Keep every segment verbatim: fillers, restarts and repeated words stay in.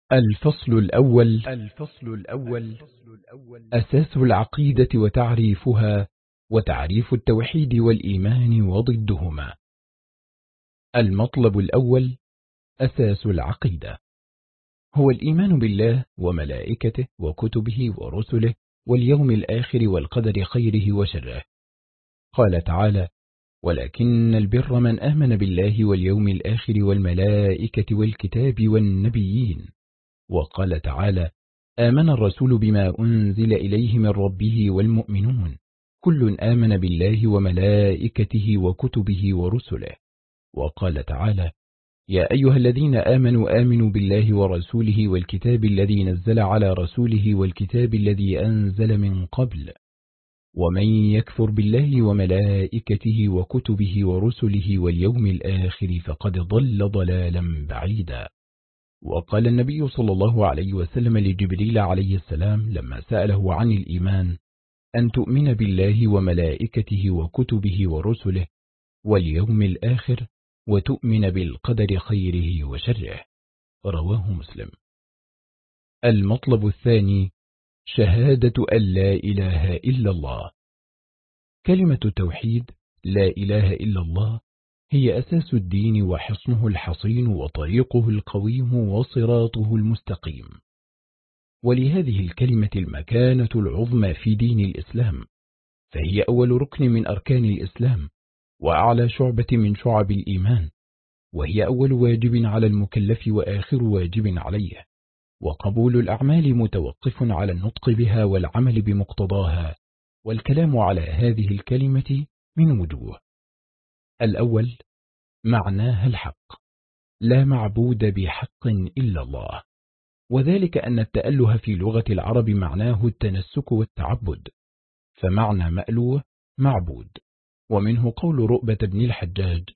الفصل الأول الفصل الأول أساس العقيدة وتعريفها، وتعريف التوحيد والإيمان وضدهما. المطلب الأول: أساس العقيدة هو الإيمان بالله وملائكته وكتبه ورسله واليوم الآخر والقدر خيره وشره. قال تعالى: ولكن البر من آمن بالله واليوم الآخر والملائكة والكتاب والنبيين. وقال تعالى: آمن الرسول بما أنزل إليه من ربه والمؤمنون كل آمن بالله وملائكته وكتبه ورسله. وقال تعالى: يا أيها الذين آمنوا آمنوا بالله ورسوله والكتاب الذي نزل على رسوله والكتاب الذي أنزل من قبل، ومن يكفر بالله وملائكته وكتبه ورسله واليوم الآخر فقد ضل ضلالا بعيدا. وقال النبي صلى الله عليه وسلم لجبريل عليه السلام لما سأله عن الإيمان: أن تؤمن بالله وملائكته وكتبه ورسله واليوم الآخر وتؤمن بالقدر خيره وشره. رواه مسلم. المطلب الثاني: شهادة أن لا إله إلا الله. كلمة التوحيد لا إله إلا الله هي أساس الدين وحصنه الحصين وطريقه القويم وصراطه المستقيم، ولهذه الكلمة المكانة العظمى في دين الإسلام، فهي أول ركن من أركان الإسلام وأعلى شعبة من شعب الإيمان، وهي أول واجب على المكلف وآخر واجب عليه، وقبول الأعمال متوقف على النطق بها والعمل بمقتضاها. والكلام على هذه الكلمة من وجوه: الأول: معناها الحق، لا معبود بحق إلا الله، وذلك أن التأله في لغة العرب معناه التنسك والتعبد، فمعنى مألوه معبود. ومنه قول رؤبة بن الحجاج: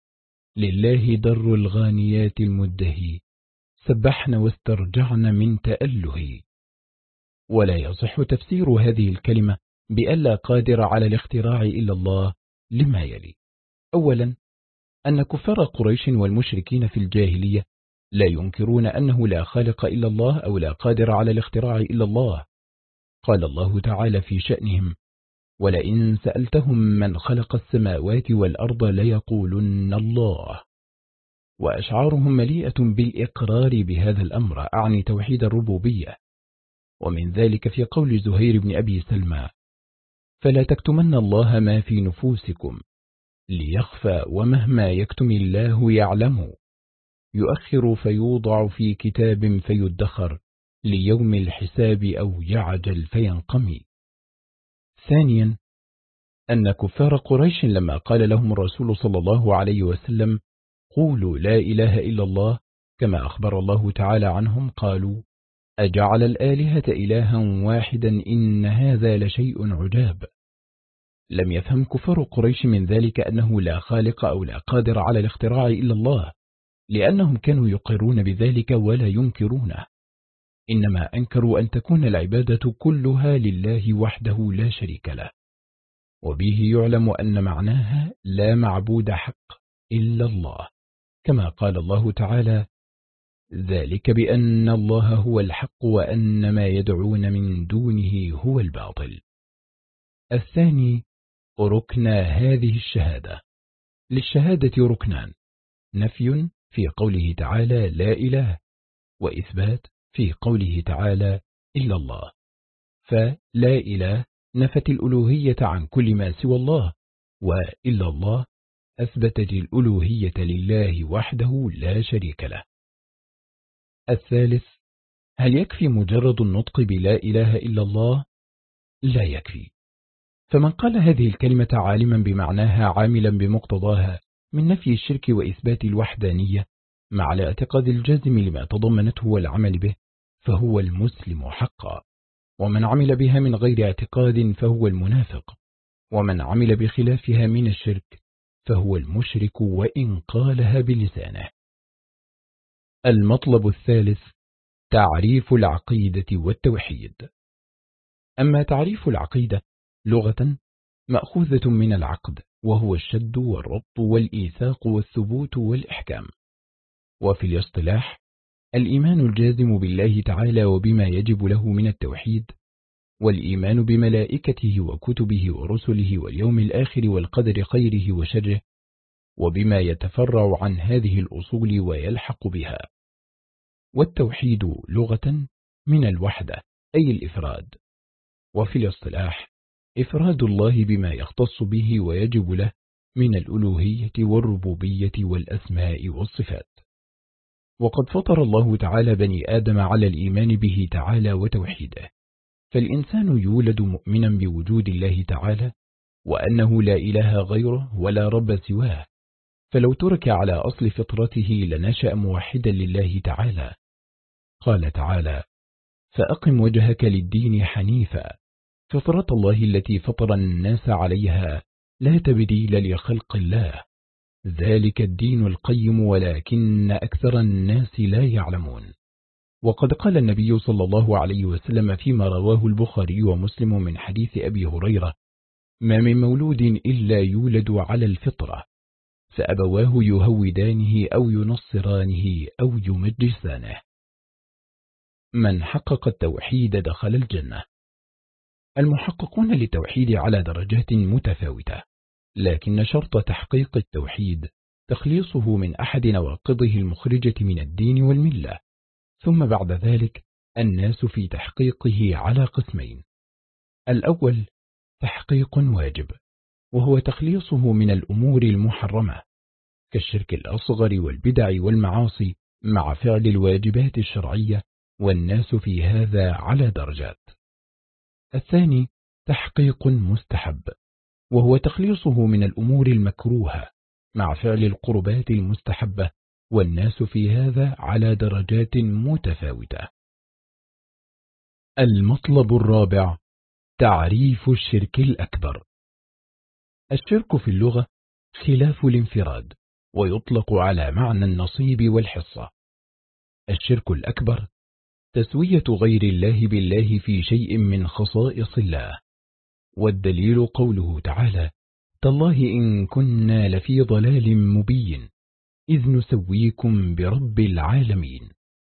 لله در الغانيات المدهي سبحن واسترجعن من تأله. ولا يصح تفسير هذه الكلمة بألا قادر على الاختراع إلا الله لما يلي: أولا: أن كفار قريش والمشركين في الجاهلية لا ينكرون أنه لا خالق إلا الله أو لا قادر على الاختراع إلا الله. قال الله تعالى في شأنهم: ولئن سألتهم من خلق السماوات والأرض ليقولن الله. وأشعارهم مليئة بالإقرار بهذا الأمر، أعني توحيد الربوبية. ومن ذلك في قول زهير بن أبي سلمى: فلا تكتمن الله ما في نفوسكم ليخفى ومهما يكتم الله يعلم، يؤخر فيوضع في كتاب فيدخر ليوم الحساب أو يعجل فينقمي. ثانيا: أن كفار قريش لما قال لهم الرسول صلى الله عليه وسلم: قولوا لا إله إلا الله كما أخبر الله تعالى عنهم، قالوا: أجعل الآلهة إلها واحدا إن هذا لشيء عجاب. لم يفهم كفار قريش من ذلك أنه لا خالق أو لا قادر على الاختراع إلا الله، لأنهم كانوا يقرون بذلك ولا ينكرونه، إنما أنكروا أن تكون العبادة كلها لله وحده لا شريك له. وبه يعلم أن معناها لا معبود حق إلا الله، كما قال الله تعالى: ذلك بأن الله هو الحق وأن ما يدعون من دونه هو الباطل. الثاني: ركن هذه الشهادة. للشهادة ركنان: نفي في قوله تعالى لا إله، وإثبات في قوله تعالى إلا الله. فلا إله نفت الألوهية عن كل ما سوى الله، وإلا الله أثبتت الألوهية لله وحده لا شريك له. الثالث: هل يكفي مجرد النطق بلا إله إلا الله؟ لا يكفي. فمن قال هذه الكلمة عالما بمعناها عاملا بمقتضاها من نفي الشرك وإثبات الوحدانية مع الاعتقاد الجازم لما تضمنته والعمل به فهو المسلم حقا، ومن عمل بها من غير اعتقاد فهو المنافق، ومن عمل بخلافها من الشرك فهو المشرك وإن قالها بلسانه. المطلب الثالث: تعريف العقيدة والتوحيد. أما تعريف العقيدة لغة مأخوذة من العقد، وهو الشد والربط والإيثاق والثبوت والإحكام. وفي الاصطلاح الإيمان الجازم بالله تعالى وبما يجب له من التوحيد، والإيمان بملائكته وكتبه ورسله واليوم الآخر والقدر خيره وشره، وبما يتفرع عن هذه الأصول ويلحق بها. والتوحيد لغة من الوحدة أي الإفراد، وفي الاصطلاح إفراد الله بما يختص به ويجب له من الألوهية والربوبية والأسماء والصفات. وقد فطر الله تعالى بني آدم على الإيمان به تعالى وتوحيده، فالإنسان يولد مؤمنا بوجود الله تعالى وأنه لا إله غيره ولا رب سواه، فلو ترك على أصل فطرته لنشأ موحدا لله تعالى. قال تعالى: فأقم وجهك للدين حنيفا فطرة الله التي فطر الناس عليها لا تبديل لخلق الله، ذلك الدين القيم ولكن أكثر الناس لا يعلمون. وقد قال النبي صلى الله عليه وسلم فيما رواه البخاري ومسلم من حديث أبي هريرة: ما من مولود إلا يولد على الفطرة، فأبواه يهودانه أو ينصرانه أو يمجسانه. من حقق التوحيد دخل الجنة. المحققون للتوحيد على درجات متفاوتة، لكن شرط تحقيق التوحيد تخليصه من أحد نواقضه المخرجة من الدين والملة، ثم بعد ذلك الناس في تحقيقه على قسمين: الأول تحقيق واجب، وهو تخليصه من الأمور المحرمة كالشرك الأصغر والبدع والمعاصي مع فعل الواجبات الشرعية، والناس في هذا على درجات. الثاني تحقيق مستحب، وهو تخليصه من الأمور المكروهة مع فعل القربات المستحبة، والناس في هذا على درجات متفاوتة. المطلب الرابع تعريف الشرك الأكبر. الشرك في اللغة خلاف الانفراد، ويطلق على معنى النصيب والحصة. الشرك الأكبر تسوية غير الله بالله في شيء من خصائص الله، والدليل قوله تعالى: تالله إن كنا لفي ضلال مبين إذ نسويكم برب العالمين.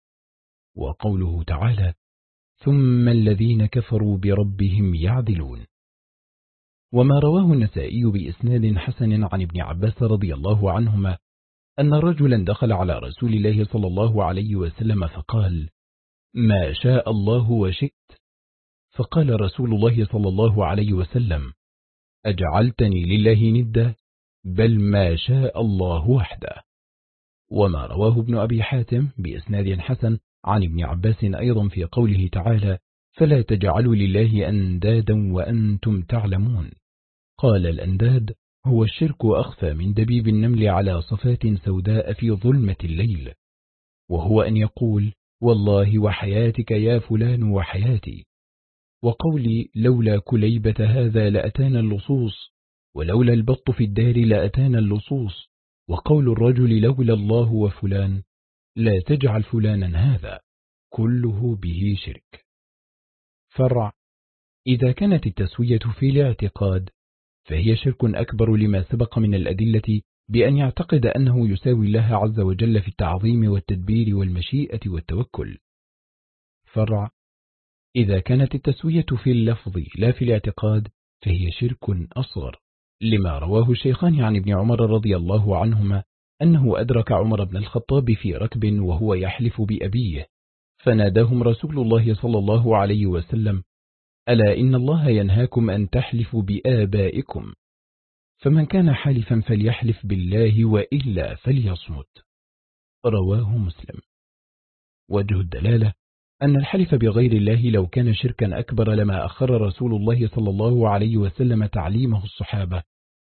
وقوله تعالى: ثم الذين كفروا بربهم يعدلون. وما رواه النسائي بإسناد حسن عن ابن عباس رضي الله عنهما أن رجلا دخل على رسول الله صلى الله عليه وسلم فقال: ما شاء الله وشئت. فقال رسول الله صلى الله عليه وسلم: أجعلتني لله ندا؟ بل ما شاء الله وحده. وما رواه ابن أبي حاتم بإسناد حسن عن ابن عباس أيضا في قوله تعالى: فلا تجعلوا لله أندادا وأنتم تعلمون. قال: الأنداد هو الشرك أخفى من دبيب النمل على صفات سوداء في ظلمة الليل، وهو أن يقول: والله وحياتك يا فلان وحياتي، وقولي لولا كليبة هذا لأتانا اللصوص، ولولا البط في الدار لأتانا اللصوص، وقول الرجل لولا الله وفلان لا تجعل فلانا هذا، كله به شرك. فرع: إذا كانت التسوية في الاعتقاد فهي شرك أكبر لما سبق من الأدلة بأن يعتقد أنه يساوي الله عز وجل في التعظيم والتدبير والمشيئة والتوكل. فرع: إذا كانت التسوية في اللفظ لا في الاعتقاد فهي شرك أصغر لما رواه الشيخان عن ابن عمر رضي الله عنهما أنه أدرك عمر بن الخطاب في ركب وهو يحلف بأبيه، فناداهم رسول الله صلى الله عليه وسلم: ألا إن الله ينهاكم أن تحلفوا بآبائكم، فمن كان حالفا فليحلف بالله وإلا فليصمت. رواه مسلم. وجه الدلالة أن الحلف بغير الله لو كان شركا أكبر لما أخر رسول الله صلى الله عليه وسلم تعليمه الصحابة،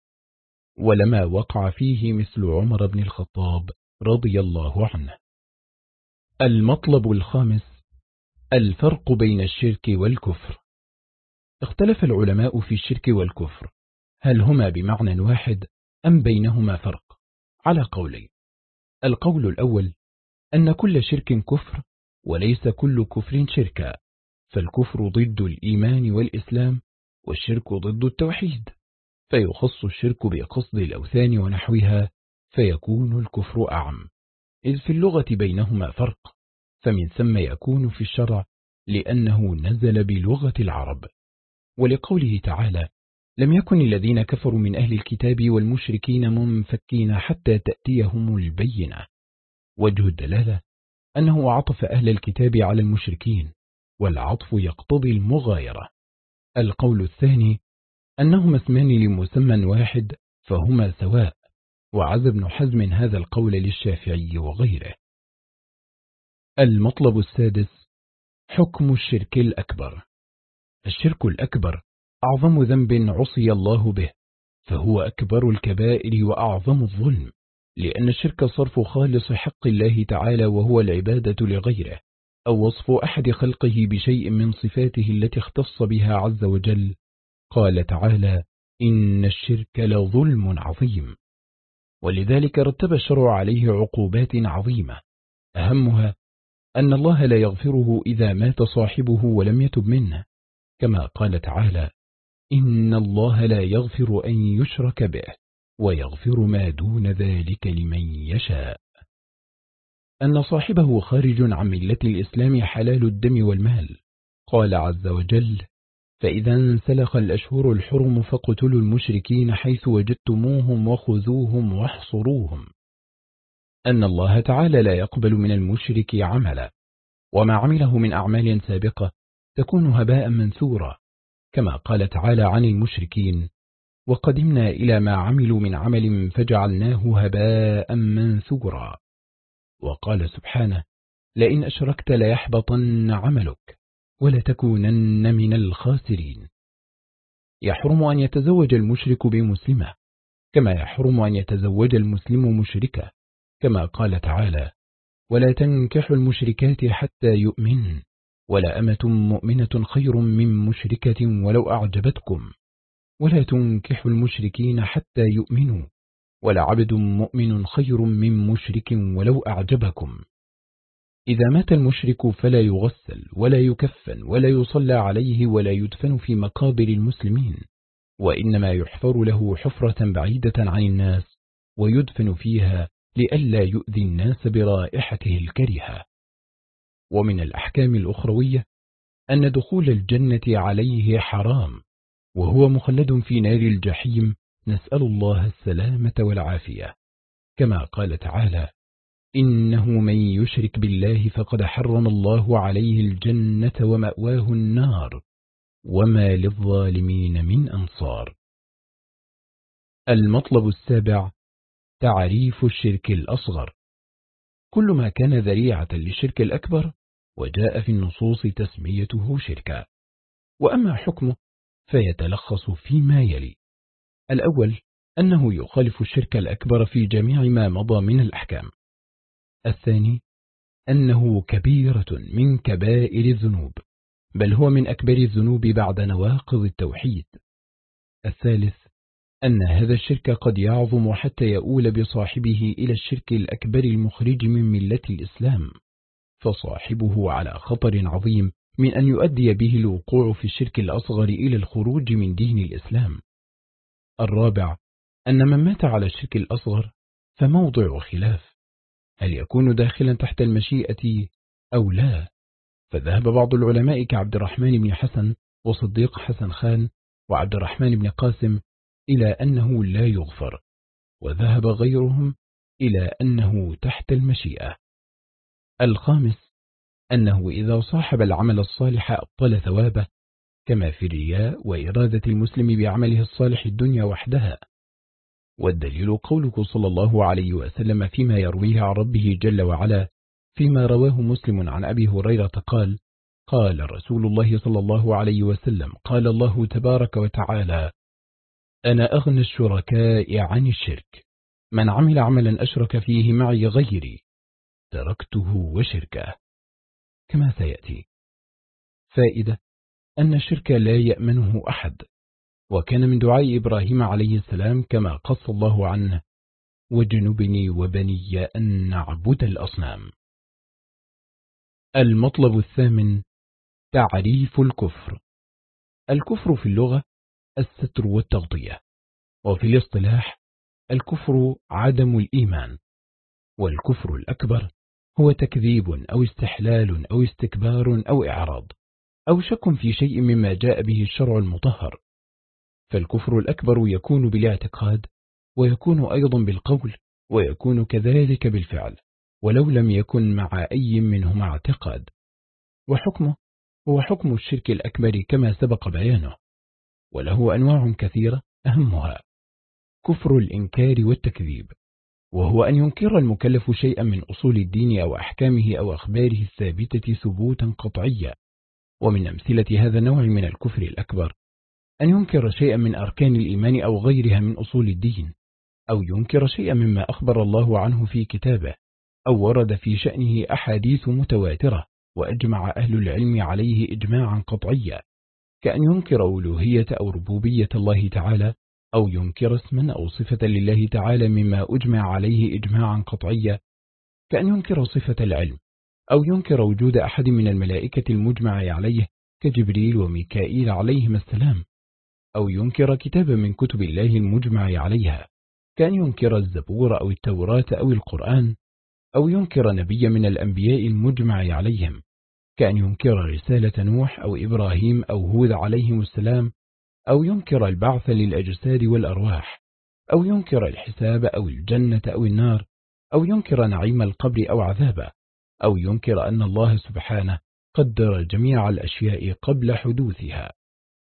ولما وقع فيه مثل عمر بن الخطاب رضي الله عنه. المطلب الخامس الفرق بين الشرك والكفر. اختلف العلماء في الشرك والكفر، هل هما بمعنى واحد أم بينهما فرق؟ على قولين: القول الأول أن كل شرك كفر، وليس كل كفر شركا، فالكفر ضد الإيمان والإسلام، والشرك ضد التوحيد، فيخص الشرك بقصد الأوثان ونحوها، فيكون الكفر أعم، إذ في اللغة بينهما فرق. فمن ثم يكون في الشرع لأنه نزل بلغة العرب. ولقوله تعالى: لم يكن الذين كفروا من أهل الكتاب والمشركين منفكين حتى تأتيهم البينة. وجه الدلالة أنه عطف أهل الكتاب على المشركين، والعطف يقتضي المغايرة. القول الثاني أنهما اسمان لمسمى واحد فهما سواء، وعز ابن حزم هذا القول للشافعي وغيره. المطلب السادس: حكم الشرك الأكبر. الشرك الأكبر أعظم ذنب عصي الله به، فهو أكبر الكبائر وأعظم الظلم، لأن الشرك صرف خالص حق الله تعالى وهو العبادة لغيره، أو وصف أحد خلقه بشيء من صفاته التي اختص بها عز وجل. قال تعالى: إن الشرك لظلم عظيم. ولذلك رتب الشرع عليه عقوبات عظيمة، أهمها أن الله لا يغفره إذا مات صاحبه ولم يتب منه، كما قال تعالى: إن الله لا يغفر أن يشرك به ويغفر ما دون ذلك لمن يشاء. أن صاحبه خارج عن ملة الإسلام حلال الدم والمال. قال عز وجل: فإذا انسلخ الأشهر الحرم فاقتلوا المشركين حيث وجدتموهم وخذوهم واحصروهم. أن الله تعالى لا يقبل من المشرك عملا، وما عمله من أعمال سابقة تكون هباء منثورا، كما قال تعالى عن المشركين: وقدمنا إلى ما عملوا من عمل فجعلناه هباء منثورا. وقال سبحانه: لئن أشركت ليحبطن عملك ولتكونن من الخاسرين. يحرم أن يتزوج المشرك بمسلمة، كما يحرم أن يتزوج المسلم مشركة، كما قال تعالى: ولا تنكحوا المشركات حتى يؤمن، ولا أمة مؤمنة خير من مشركة ولو أعجبتكم، ولا تنكحوا المشركين حتى يؤمنوا، ولا عبد مؤمن خير من مشرك ولو أعجبكم. إذا مات المشرك فلا يغسل ولا يكفن ولا يصلى عليه ولا يدفن في مقابر المسلمين، وإنما يحفر له حفرة بعيدة عن الناس ويدفن فيها لئلا يؤذي الناس برائحته الكريهة. ومن الأحكام الأخروية أن دخول الجنة عليه حرام، وهو مخلد في نار الجحيم، نسأل الله السلامة والعافية، كما قال تعالى: إنه من يشرك بالله فقد حرم الله عليه الجنة ومأواه النار وما للظالمين من أنصار. المطلب السابع: تعريف الشرك الأصغر. كل ما كان ذريعة للشرك الأكبر وجاء في النصوص تسميته شركا. وأما حكمه فيتلخص فيما يلي: الأول أنه يخالف الشرك الأكبر في جميع ما مضى من الأحكام. الثاني أنه كبيرة من كبائر الذنوب، بل هو من أكبر الذنوب بعد نواقض التوحيد. الثالث أن هذا الشرك قد يعظم حتى يؤول بصاحبه إلى الشرك الأكبر المخرج من ملة الإسلام، فصاحبه على خطر عظيم من أن يؤدي به الوقوع في الشرك الأصغر إلى الخروج من دين الإسلام. الرابع أن من مات على الشرك الأصغر فموضع خلاف، هل يكون داخلا تحت المشيئة أو لا؟ فذهب بعض العلماء كعبد الرحمن بن حسن وصديق حسن خان وعبد الرحمن بن قاسم إلى أنه لا يغفر، وذهب غيرهم إلى أنه تحت المشيئة. الخامس أنه إذا صاحب العمل الصالح أبطل ثوابه، كما في الرياء وإرادة المسلم بعمله الصالح الدنيا وحدها. والدليل قوله صلى الله عليه وسلم فيما يرويه عن ربه جل وعلا، فيما رواه مسلم عن أبي هريرة قال: قال رسول الله صلى الله عليه وسلم: قال الله تبارك وتعالى: أنا أغنى الشركاء عن الشرك، من عمل عملا أشرك فيه معي غيري تركته وشركه، كما سيأتي. فائدة: أن الشرك لا يأمنه أحد، وكان من دعاء إبراهيم عليه السلام كما قص الله عنه: وجنبني وبني أن نعبد الأصنام. المطلب الثامن: تعريف الكفر. الكفر في اللغة الستر والتغطية، وفي الاصطلاح الكفر عدم الإيمان. والكفر الأكبر هو تكذيب أو استحلال أو استكبار أو إعراض أو شك في شيء مما جاء به الشرع المطهر. فالكفر الأكبر يكون بالاعتقاد، ويكون أيضا بالقول، ويكون كذلك بالفعل، ولو لم يكن مع أي منهما اعتقاد. وحكمه هو حكم الشرك الأكبر كما سبق بيانه، وله أنواع كثيرة، أهمها كفر الإنكار والتكذيب، وهو أن ينكر المكلف شيئا من أصول الدين أو أحكامه أو أخباره الثابتة ثبوتا قطعيا. ومن أمثلة هذا النوع من الكفر الأكبر أن ينكر شيئا من أركان الإيمان أو غيرها من أصول الدين، أو ينكر شيئا مما أخبر الله عنه في كتابه، أو ورد في شأنه أحاديث متواترة وأجمع أهل العلم عليه إجماعا قطعيا، كأن ينكر ألوهية أو ربوبية الله تعالى، أو ينكر اسما أو صفة لله تعالى مما أجمع عليه إجماعا قطعيا، كأن ينكر صفة العلم، أو ينكر وجود أحد من الملائكة المجمع عليه كجبريل وميكائيل عليهما السلام، أو ينكر كتابا من كتب الله المجمع عليها كأن ينكر الزبور أو التوراة أو القرآن، أو ينكر نبي من الأنبياء المجمع عليهم كأن ينكر رسالة نوح أو إبراهيم أو هود عليهم السلام، أو ينكر البعث للأجساد والأرواح، أو ينكر الحساب أو الجنة أو النار، أو ينكر نعيم القبر أو عذابه، أو ينكر أن الله سبحانه قدر جميع الأشياء قبل حدوثها.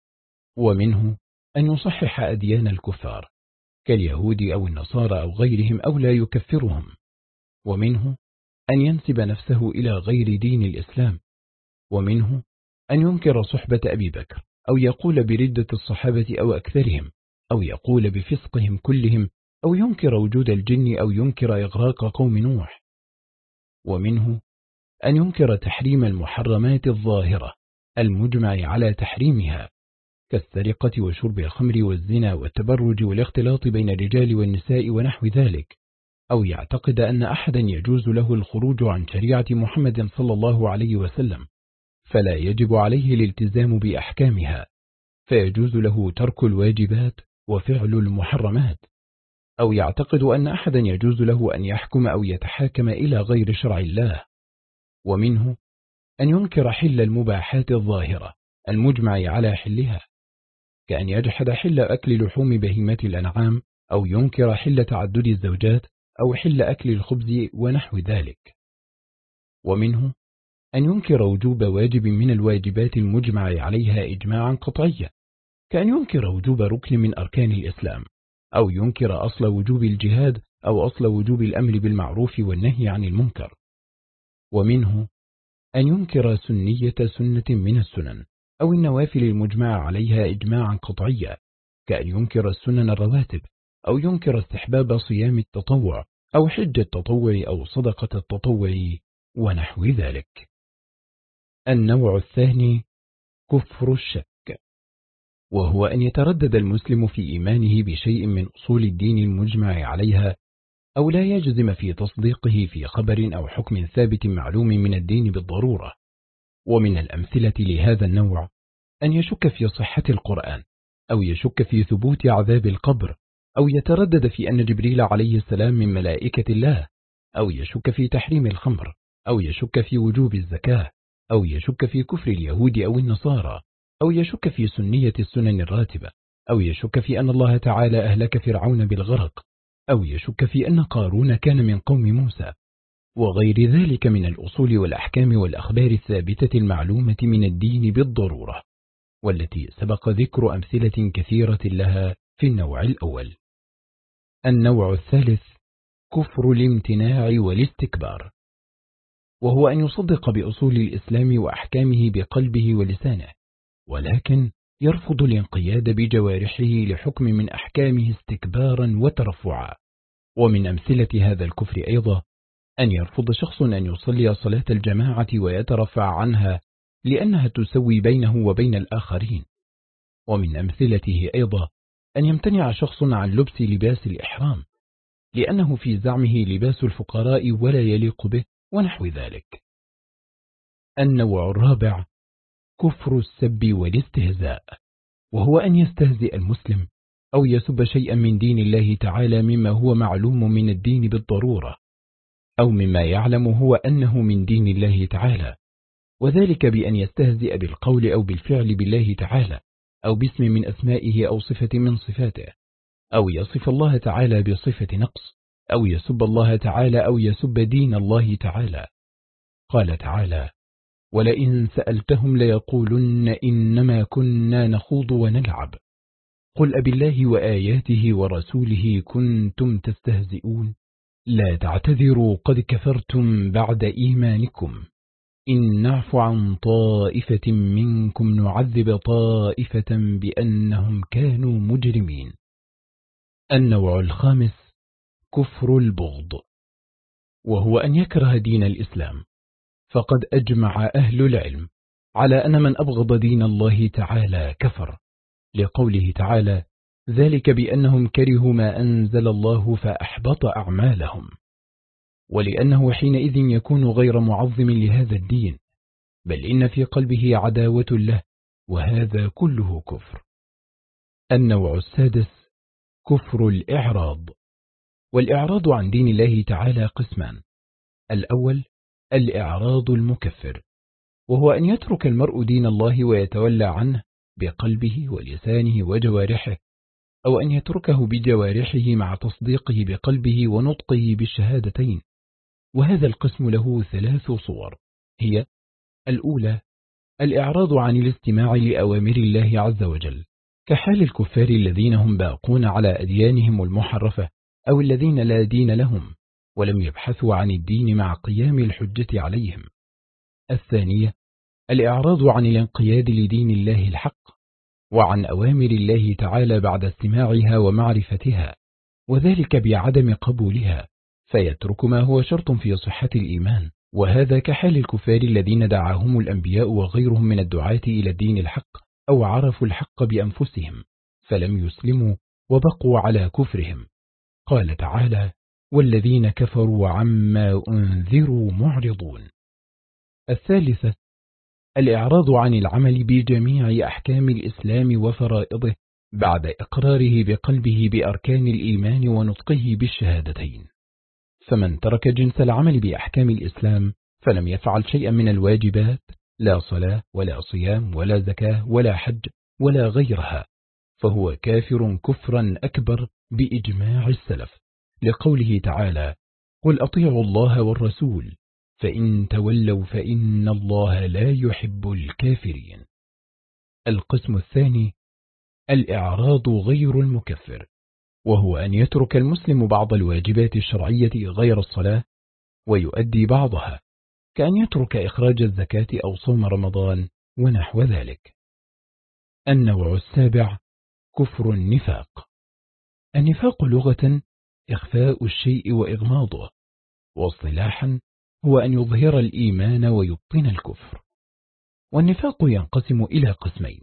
ومنه أن يصحح أديان الكفار كاليهود أو النصارى أو غيرهم أو لا يكفرهم. ومنه أن ينسب نفسه إلى غير دين الإسلام. ومنه أن ينكر صحبة أبي بكر، أو يقول بردة الصحابة أو أكثرهم، أو يقول بفسقهم كلهم، أو ينكر وجود الجن، أو ينكر إغراق قوم نوح. ومنه أن ينكر تحريم المحرمات الظاهرة المجمع على تحريمها كالسرقة وشرب الخمر والزنا والتبرج والاختلاط بين الرجال والنساء ونحو ذلك، أو يعتقد أن أحدا يجوز له الخروج عن شريعة محمد صلى الله عليه وسلم فلا يجب عليه الالتزام بأحكامها، فيجوز له ترك الواجبات وفعل المحرمات، أو يعتقد أن أحدا يجوز له أن يحكم أو يتحاكم إلى غير شرع الله. ومنه أن ينكر حل المباحات الظاهرة المجمع على حلها كأن يجحد حل أكل لحوم بهيمة الأنعام، أو ينكر حل تعدد الزوجات، أو حل أكل الخبز ونحو ذلك. ومنه أن ينكر وجوب واجب من الواجبات المجمع عليها إجماعا قطعيا كأن ينكر وجوب ركن من أركان الإسلام، أو ينكر أصل وجوب الجهاد، أو أصل وجوب الأمر بالمعروف والنهي عن المنكر. ومنه أن ينكر سنية سنة من السنن أو النوافل المجمع عليها إجماعا قطعيا كأن ينكر السنن الرواتب، أو ينكر استحباب صيام التطوع، أو حج التطوع، أو صدقة التطوع ونحو ذلك. النوع الثاني كفر الشك، وهو أن يتردد المسلم في إيمانه بشيء من أصول الدين المجمع عليها، أو لا يجزم في تصديقه في خبر أو حكم ثابت معلوم من الدين بالضرورة. ومن الأمثلة لهذا النوع أن يشك في صحة القرآن، أو يشك في ثبوت عذاب القبر، أو يتردد في أن جبريل عليه السلام من ملائكة الله، أو يشك في تحريم الخمر، أو يشك في وجوب الزكاة، أو يشك في كفر اليهود أو النصارى، أو يشك في سنية السنن الراتبة، أو يشك في أن الله تعالى أهلك فرعون بالغرق، أو يشك في أن قارون كان من قوم موسى، وغير ذلك من الأصول والأحكام والأخبار الثابتة المعلومة من الدين بالضرورة، والتي سبق ذكر أمثلة كثيرة لها في النوع الأول. النوع الثالث كفر الامتناع والاستكبار، وهو أن يصدق بأصول الإسلام وأحكامه بقلبه ولسانه، ولكن يرفض الانقياد بجوارحه لحكم من أحكامه استكبارا وترفعا. ومن أمثلة هذا الكفر أيضا أن يرفض شخص أن يصلي صلاة الجماعة ويترفع عنها لأنها تسوي بينه وبين الآخرين. ومن أمثلته أيضا أن يمتنع شخص عن لبس لباس الإحرام لأنه في زعمه لباس الفقراء ولا يليق به ونحو ذلك. النوع الرابع كفر السب والاستهزاء، وهو أن يستهزئ المسلم أو يسب شيئا من دين الله تعالى مما هو معلوم من الدين بالضرورة، أو مما يعلم هو أنه من دين الله تعالى، وذلك بأن يستهزئ بالقول أو بالفعل بالله تعالى، أو باسم من أسمائه أو صفة من صفاته، أو يصف الله تعالى بصفة نقص، أو يسب الله تعالى، أو يسب دين الله تعالى. قال تعالى: ولئن سألتهم ليقولن إنما كنا نخوض ونلعب قل أبالله وآياته ورسوله كنتم تستهزئون لا تعتذروا قد كفرتم بعد إيمانكم إن نعف عن طائفة منكم نعذب طائفة بأنهم كانوا مجرمين. النوع الخامس: كفر البغض، وهو أن يكره دين الإسلام. فقد أجمع أهل العلم على أن من أبغض دين الله تعالى كفر، لقوله تعالى: ذلك بأنهم كرهوا ما أنزل الله فأحبط أعمالهم، ولأنه حينئذ يكون غير معظم لهذا الدين، بل إن في قلبه عداوة له، وهذا كله كفر. النوع السادس: كفر الإعراض. والإعراض عن دين الله تعالى قسمان: الأول الإعراض المكفر، وهو أن يترك المرء دين الله ويتولى عنه بقلبه ولسانه وجوارحه، أو أن يتركه بجوارحه مع تصديقه بقلبه ونطقه بالشهادتين. وهذا القسم له ثلاث صور، هي: الأولى الإعراض عن الاستماع لأوامر الله عز وجل، كحال الكفار الذين هم باقون على أديانهم المحرفة، أو الذين لا دين لهم ولم يبحثوا عن الدين مع قيام الحجة عليهم. الثانية الإعراض عن الانقياد لدين الله الحق، وعن أوامر الله تعالى بعد استماعها ومعرفتها، وذلك بعدم قبولها، فيترك ما هو شرط في صحة الإيمان، وهذا كحال الكفار الذين دعاهم الأنبياء وغيرهم من الدعاة إلى الدين الحق، أو عرفوا الحق بأنفسهم فلم يسلموا وبقوا على كفرهم. قال تعالى: والذين كفروا عما أنذروا معرضون. الثالثة الإعراض عن العمل بجميع أحكام الإسلام وفرائضه بعد إقراره بقلبه بأركان الإيمان ونطقه بالشهادتين. فمن ترك جنس العمل بأحكام الإسلام فلم يفعل شيئا من الواجبات، لا صلاة ولا صيام ولا زكاة ولا حج ولا غيرها، فهو كافر كفرا أكبر بإجماع السلف، لقوله تعالى: قل أطيعوا الله والرسول فإن تولوا فإن الله لا يحب الكافرين. القسم الثاني الإعراض غير المكفر، وهو أن يترك المسلم بعض الواجبات الشرعية غير الصلاة ويؤدي بعضها، كأن يترك إخراج الزكاة أو صوم رمضان ونحو ذلك. النوع السابع كفر النفاق. النفاق لغة إخفاء الشيء وإغماضه، واصطلاحا هو أن يظهر الإيمان ويبطن الكفر. والنفاق ينقسم إلى قسمين: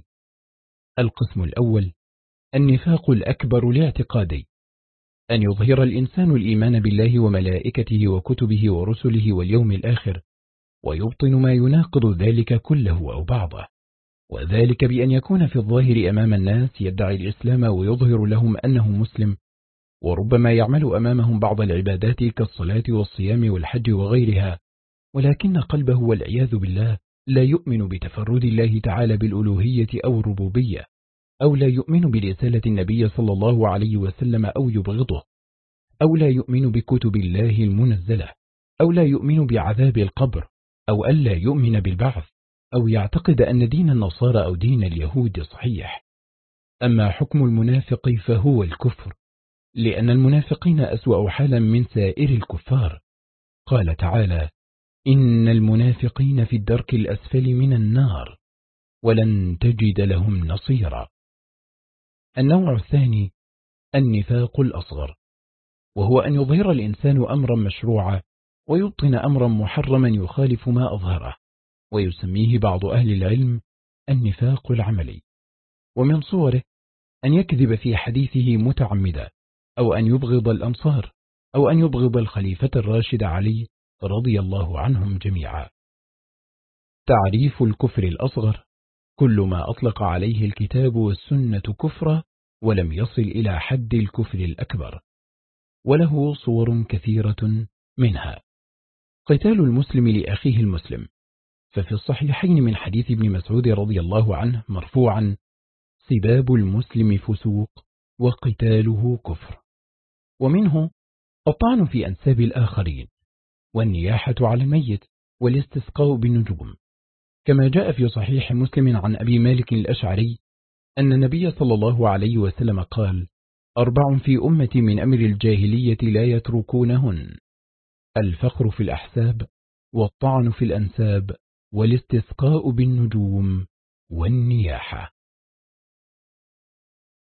القسم الأول النفاق الأكبر الاعتقادي، أن يظهر الإنسان الإيمان بالله وملائكته وكتبه ورسله واليوم الآخر، ويبطن ما يناقض ذلك كله أو بعضه، وذلك بأن يكون في الظاهر أمام الناس يدعي الإسلام ويظهر لهم أنه مسلم، وربما يعمل أمامهم بعض العبادات كالصلاة والصيام والحج وغيرها، ولكن قلبه والعياذ بالله لا يؤمن بتفرد الله تعالى بالألوهية أو الربوبية، أو لا يؤمن برسالة النبي صلى الله عليه وسلم، أو يبغضه، أو لا يؤمن بكتب الله المنزلة، أو لا يؤمن بعذاب القبر، أو ألا يؤمن بالبعث، أو يعتقد أن دين النصارى أو دين اليهود صحيح. أما حكم المنافق فهو الكفر، لأن المنافقين أسوأ حالا من سائر الكفار. قال تعالى: إن المنافقين في الدرك الأسفل من النار ولن تجد لهم نصيرا. النوع الثاني النفاق الأصغر، وهو أن يظهر الإنسان أمرا مشروعا ويبطن أمرا محرما يخالف ما أظهره، ويسميه بعض أهل العلم النفاق العملي. ومن صوره أن يكذب في حديثه متعمدا، أو أن يبغض الأنصار، أو أن يبغض الخليفة الراشد علي رضي الله عنهم جميعا. تعريف الكفر الأصغر: كل ما أطلق عليه الكتاب والسنة كفرا ولم يصل إلى حد الكفر الأكبر، وله صور كثيرة، منها قتال المسلم لأخيه المسلم. ففي الصحيحين من حديث ابن مسعود رضي الله عنه مرفوعا: سباب المسلم فسوق وقتاله كفر. ومنه الطعن في أنساب الآخرين، والنياحة على الميت، والاستسقاء بالنجوم، كما جاء في صحيح مسلم عن أبي مالك الأشعري أن النبي صلى الله عليه وسلم قال: أربع في أمتي من أمر الجاهلية لا يتركونهن: الفخر في الأحساب، والطعن في الأنساب، والاستسقاء بالنجوم، والنياحة.